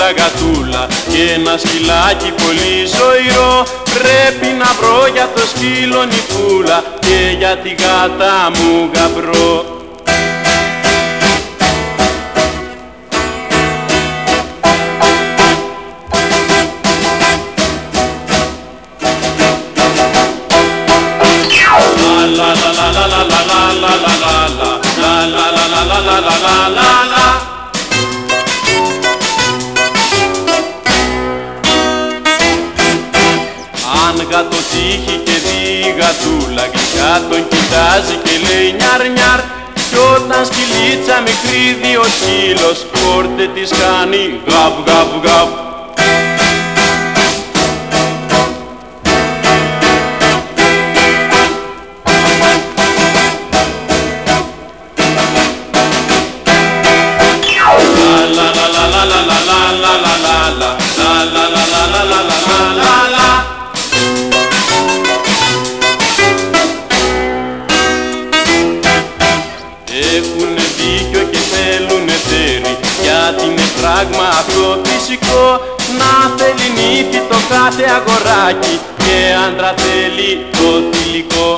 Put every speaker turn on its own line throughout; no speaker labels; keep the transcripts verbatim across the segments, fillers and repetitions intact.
γατούλα γατούλα και ένα σκυλάκι πολύ ζωηρό. Πρέπει να βρω για το σκύλο νυφούλα και για τη γάτα μου γαμπρό. Αν γάτο τύχει και δει γατούλα γλυκά τον κοιτάζει και λέει νιαρ νιαρ. Κι όταν σκυλίτσα μικρή δει ο σκύλος πόρτε της κάνει γαβ γαβ γαβ. Έχουνε δίκιο και θέλουνε τέρι, γιατί είναι πράγμα αυτό φυσικό. Να θέλει νύφη το κάθε αγοράκι και άντρα θέλει το θηλυκό.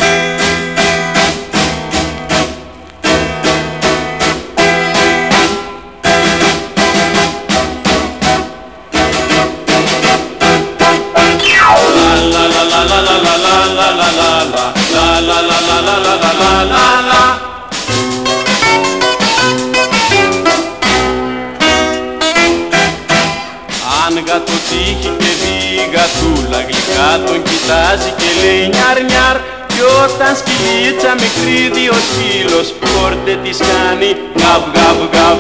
Αν γάτο τύχει και δει γατούλα γλυκά τον κοιτάζει και λέει νιαρ νιαρ. Κι όταν σκυλίτσα μικρή δει ο σκύλος πόρτε της κάνει γαβ γαβ γαβ.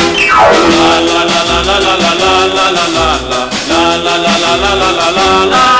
La la la la la la la la la la la la la la la la la la la.